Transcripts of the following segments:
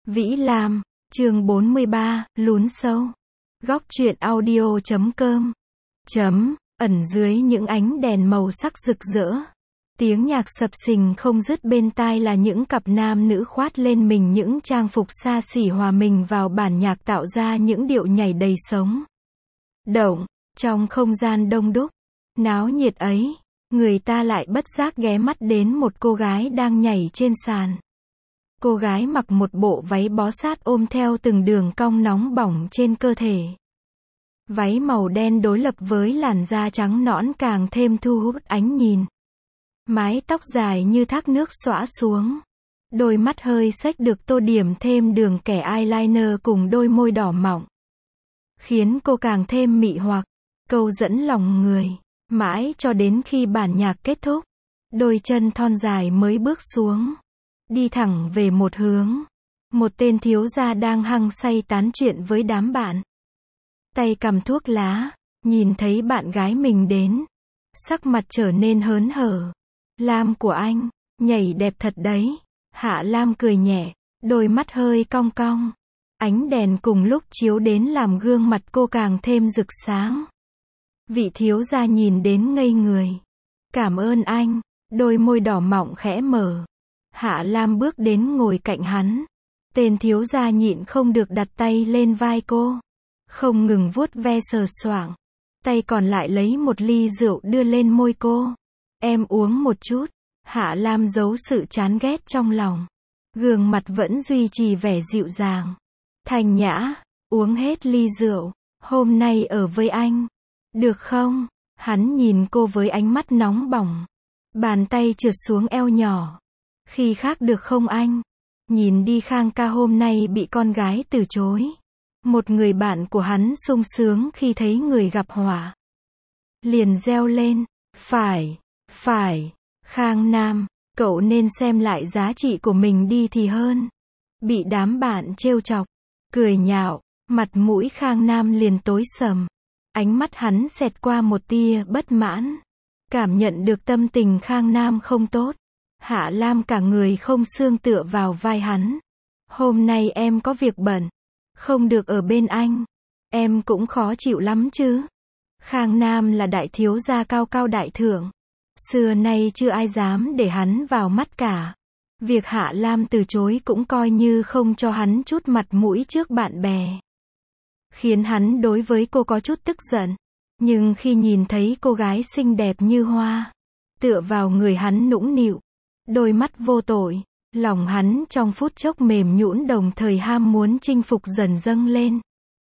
Vĩ Lam, chương 43, lún sâu. Góc truyện audio.com. Ẩn dưới những ánh đèn màu sắc rực rỡ. Tiếng nhạc sập sình không dứt bên tai là những cặp nam nữ khoát lên mình những trang phục xa xỉ hòa mình vào bản nhạc tạo ra những điệu nhảy đầy sống động. Trong không gian đông đúc, náo nhiệt ấy, người ta lại bất giác ghé mắt đến một cô gái đang nhảy trên sàn. Cô gái mặc một bộ váy bó sát ôm theo từng đường cong nóng bỏng trên cơ thể. Váy màu đen đối lập với làn da trắng nõn càng thêm thu hút ánh nhìn. Mái tóc dài như thác nước xõa xuống. Đôi mắt hơi xếch được tô điểm thêm đường kẻ eyeliner cùng đôi môi đỏ mọng, khiến cô càng thêm mị hoặc, câu dẫn lòng người. Mãi cho đến khi bản nhạc kết thúc, đôi chân thon dài mới bước xuống, đi thẳng về một hướng. Một tên thiếu gia đang hăng say tán chuyện với đám bạn, tay cầm thuốc lá, nhìn thấy bạn gái mình đến, sắc mặt trở nên hớn hở. Lam của anh, nhảy đẹp thật đấy. Hạ Lam cười nhẹ, đôi mắt hơi cong cong. Ánh đèn cùng lúc chiếu đến làm gương mặt cô càng thêm rực sáng. Vị thiếu gia nhìn đến ngây người. Cảm ơn anh. Đôi môi đỏ mọng khẽ mở. Hạ Lam bước đến ngồi cạnh hắn. Tên thiếu gia nhịn không được đặt tay lên vai cô, không ngừng vuốt ve sờ soạng. Tay còn lại lấy một ly rượu đưa lên môi cô. Em uống một chút. Hạ Lam giấu sự chán ghét trong lòng. Gương mặt vẫn duy trì vẻ dịu dàng, thanh nhã. Uống hết ly rượu. Hôm nay ở với anh, được không? Hắn nhìn cô với ánh mắt nóng bỏng. Bàn tay trượt xuống eo nhỏ. Khi khác được không anh? Nhìn đi Khang ca hôm nay bị con gái từ chối. Một người bạn của hắn sung sướng khi thấy người gặp họa, liền reo lên. Phải. Khang Nam, cậu nên xem lại giá trị của mình đi thì hơn. Bị đám bạn trêu chọc, cười nhạo, mặt mũi Khang Nam liền tối sầm. Ánh mắt hắn xẹt qua một tia bất mãn. Cảm nhận được tâm tình Khang Nam không tốt, Hạ Lam cả người không xương tựa vào vai hắn. Hôm nay em có việc bận, không được ở bên anh. Em cũng khó chịu lắm chứ. Khang Nam là đại thiếu gia cao cao đại thượng. Xưa nay chưa ai dám để hắn vào mắt cả. Việc Hạ Lam từ chối cũng coi như không cho hắn chút mặt mũi trước bạn bè, khiến hắn đối với cô có chút tức giận. Nhưng khi nhìn thấy cô gái xinh đẹp như hoa, tựa vào người hắn nũng nịu, đôi mắt vô tội, lòng hắn trong phút chốc mềm nhũn, đồng thời ham muốn chinh phục dần dâng lên.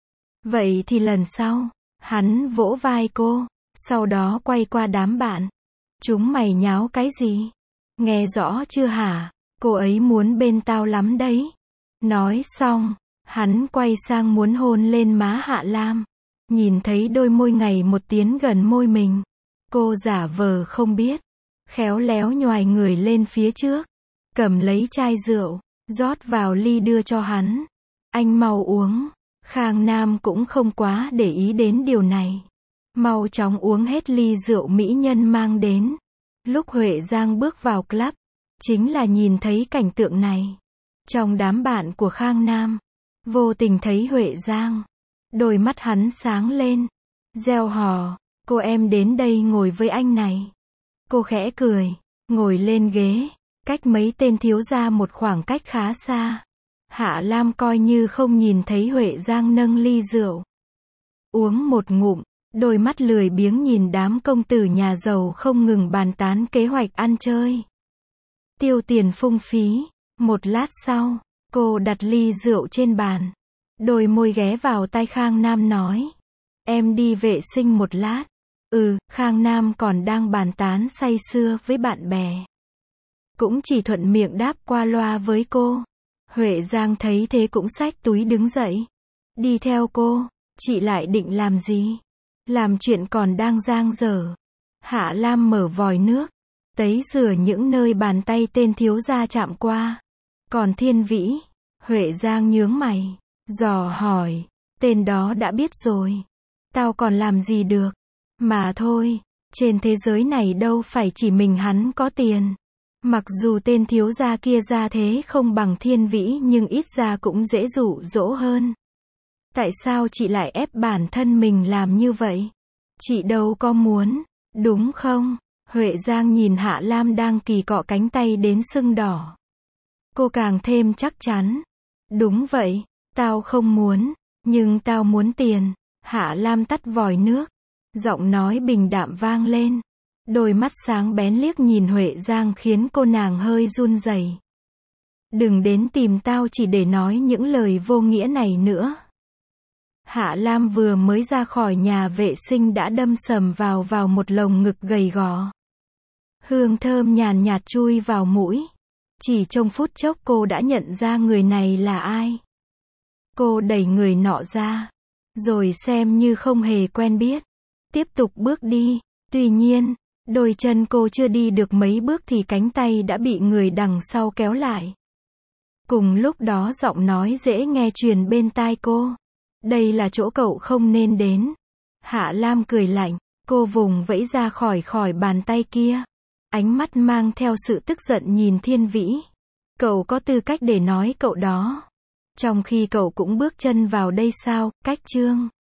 Vậy thì lần sau, hắn vỗ vai cô, sau đó quay qua đám bạn. Chúng mày nháo cái gì? Nghe rõ chưa hả? Cô ấy muốn bên tao lắm đấy. Nói xong, hắn quay sang muốn hôn lên má Hạ Lam. Nhìn thấy đôi môi ngày một tiến gần môi mình, cô giả vờ không biết, khéo léo nhoài người lên phía trước, cầm lấy chai rượu, rót vào ly đưa cho hắn. Anh mau uống. Khang Nam cũng không quá để ý đến điều này. Mau chóng uống hết ly rượu mỹ nhân mang đến. Lúc Huệ Giang bước vào club, chính là nhìn thấy cảnh tượng này. Trong đám bạn của Khang Nam, vô tình thấy Huệ Giang, đôi mắt hắn sáng lên, reo hò, cô em đến đây ngồi với anh này. Cô khẽ cười, ngồi lên ghế, cách mấy tên thiếu gia một khoảng cách khá xa. Hạ Lam coi như không nhìn thấy Huệ Giang nâng ly rượu, uống một ngụm, đôi mắt lười biếng nhìn đám công tử nhà giàu không ngừng bàn tán kế hoạch ăn chơi, tiêu tiền phung phí. Một lát sau, cô đặt ly rượu trên bàn, đôi môi ghé vào tai Khang Nam nói, em đi vệ sinh một lát. Khang Nam còn đang bàn tán say sưa với bạn bè, cũng chỉ thuận miệng đáp qua loa với cô. Huệ Giang thấy thế cũng xách túi đứng dậy, đi theo cô. Chị lại định làm gì? Làm chuyện còn đang dang dở. Hạ Lam mở vòi nước, tấy rửa những nơi bàn tay tên thiếu gia chạm qua. Còn Thiên Vĩ? Huệ Giang nhướng mày, dò hỏi, tên đó đã biết rồi. Tao còn làm gì được? Mà thôi, trên thế giới này đâu phải chỉ mình hắn có tiền. Mặc dù tên thiếu gia kia ra thế không bằng Thiên Vĩ nhưng ít ra cũng dễ dụ dỗ hơn. Tại sao chị lại ép bản thân mình làm như vậy? Chị đâu có muốn, đúng không? Huệ Giang nhìn Hạ Lam đang kỳ cọ cánh tay đến sưng đỏ. Cô càng thêm chắc chắn. Đúng vậy, tao không muốn, nhưng tao muốn tiền. Hạ Lam tắt vòi nước. Giọng nói bình đạm vang lên. Đôi mắt sáng bén liếc nhìn Huệ Giang khiến cô nàng hơi run rẩy. Đừng đến tìm tao chỉ để nói những lời vô nghĩa này nữa. Hạ Lam vừa mới ra khỏi nhà vệ sinh đã đâm sầm vào một lồng ngực gầy gò. Hương thơm nhàn nhạt chui vào mũi. Chỉ trong phút chốc cô đã nhận ra người này là ai. Cô đẩy người nọ ra, rồi xem như không hề quen biết. Tiếp tục bước đi. Tuy nhiên, đôi chân cô chưa đi được mấy bước thì cánh tay đã bị người đằng sau kéo lại. Cùng lúc đó giọng nói dễ nghe truyền bên tai cô. Đây là chỗ cậu không nên đến. Hạ Lam cười lạnh, cô vùng vẫy ra khỏi bàn tay kia. Ánh mắt mang theo sự tức giận nhìn Thiên Vĩ. Cậu có tư cách để nói cậu đó. Trong khi cậu cũng bước chân vào đây sao, Cách Trương.